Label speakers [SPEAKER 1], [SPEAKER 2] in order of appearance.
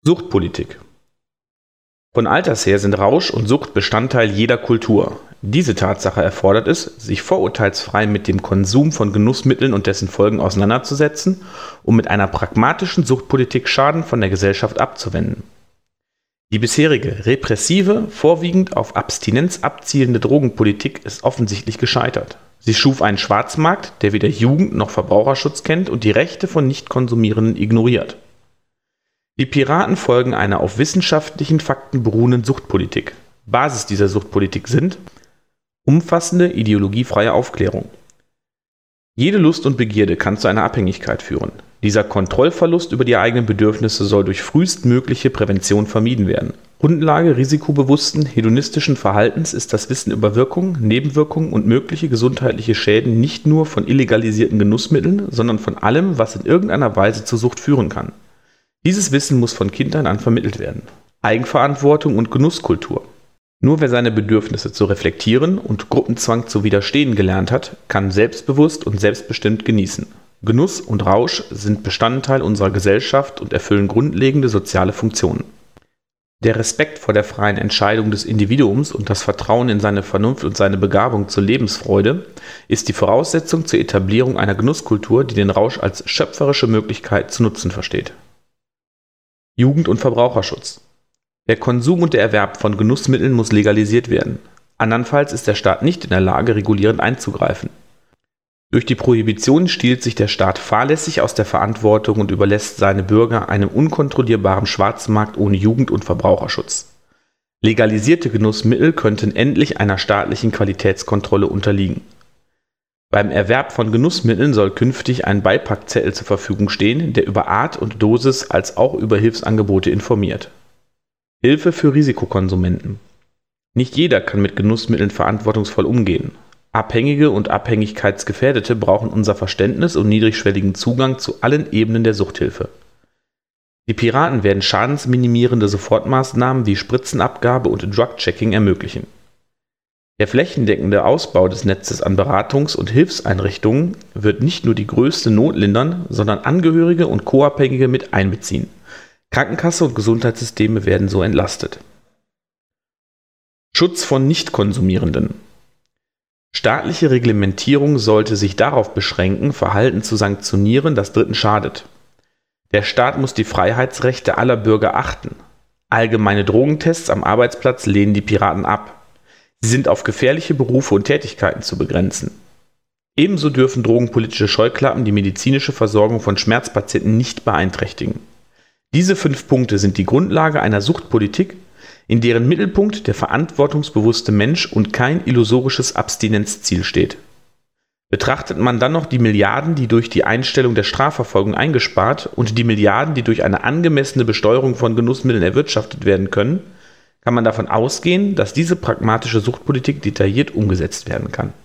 [SPEAKER 1] Suchtpolitik. Von alters her sind Rausch und Sucht Bestandteil jeder Kultur. Diese Tatsache erfordert es, sich vorurteilsfrei mit dem Konsum von Genussmitteln und dessen Folgen auseinanderzusetzen, um mit einer pragmatischen Suchtpolitik Schaden von der Gesellschaft abzuwenden. Die bisherige, repressive, vorwiegend auf Abstinenz abzielende Drogenpolitik ist offensichtlich gescheitert. Sie schuf einen Schwarzmarkt, der weder Jugend- noch Verbraucherschutz kennt und die Rechte von Nichtkonsumierenden ignoriert. Die Piraten folgen einer auf wissenschaftlichen Fakten beruhenden Suchtpolitik. Basis dieser Suchtpolitik sind umfassende ideologiefreie Aufklärung. Jede Lust und Begierde kann zu einer Abhängigkeit führen. Dieser Kontrollverlust über die eigenen Bedürfnisse soll durch frühestmögliche Prävention vermieden werden. Grundlage risikobewussten, hedonistischen Verhaltens ist das Wissen über Wirkungen, Nebenwirkungen und mögliche gesundheitliche Schäden nicht nur von illegalisierten Genussmitteln, sondern von allem, was in irgendeiner Weise zur Sucht führen kann. Dieses Wissen muss von Kindern an vermittelt werden. Eigenverantwortung und Genusskultur. Nur wer seine Bedürfnisse zu reflektieren und Gruppenzwang zu widerstehen gelernt hat, kann selbstbewusst und selbstbestimmt genießen. Genuss und Rausch sind Bestandteil unserer Gesellschaft und erfüllen grundlegende soziale Funktionen. Der Respekt vor der freien Entscheidung des Individuums und das Vertrauen in seine Vernunft und seine Begabung zur Lebensfreude ist die Voraussetzung zur Etablierung einer Genusskultur, die den Rausch als schöpferische Möglichkeit zu nutzen versteht. Jugend- und Verbraucherschutz. Der Konsum und der Erwerb von Genussmitteln muss legalisiert werden. Andernfalls ist der Staat nicht in der Lage, regulierend einzugreifen. Durch die Prohibition stiehlt sich der Staat fahrlässig aus der Verantwortung und überlässt seine Bürger einem unkontrollierbaren Schwarzmarkt ohne Jugend- und Verbraucherschutz. Legalisierte Genussmittel könnten endlich einer staatlichen Qualitätskontrolle unterliegen. Beim Erwerb von Genussmitteln soll künftig ein Beipackzettel zur Verfügung stehen, der über Art und Dosis als auch über Hilfsangebote informiert. Hilfe für Risikokonsumenten. Nicht jeder kann mit Genussmitteln verantwortungsvoll umgehen. Abhängige und Abhängigkeitsgefährdete brauchen unser Verständnis und niedrigschwelligen Zugang zu allen Ebenen der Suchthilfe. Die Piraten werden schadensminimierende Sofortmaßnahmen wie Spritzenabgabe und Drug-Checking ermöglichen. Der flächendeckende Ausbau des Netzes an Beratungs- und Hilfseinrichtungen wird nicht nur die größte Not lindern, sondern Angehörige und Co-Abhängige mit einbeziehen. Krankenkasse und Gesundheitssysteme werden so entlastet. Schutz von Nichtkonsumierenden. Staatliche Reglementierung sollte sich darauf beschränken, Verhalten zu sanktionieren, das Dritten schadet. Der Staat muss die Freiheitsrechte aller Bürger achten. Allgemeine Drogentests am Arbeitsplatz lehnen die Piraten ab. Sie sind auf gefährliche Berufe und Tätigkeiten zu begrenzen. Ebenso dürfen drogenpolitische Scheuklappen die medizinische Versorgung von Schmerzpatienten nicht beeinträchtigen. Diese 5 Punkte sind die Grundlage einer Suchtpolitik, in deren Mittelpunkt der verantwortungsbewusste Mensch und kein illusorisches Abstinenzziel steht. Betrachtet man dann noch die Milliarden, die durch die Einstellung der Strafverfolgung eingespart und die Milliarden, die durch eine angemessene Besteuerung von Genussmitteln erwirtschaftet werden können, kann man davon ausgehen, dass diese pragmatische Suchtpolitik detailliert umgesetzt werden kann.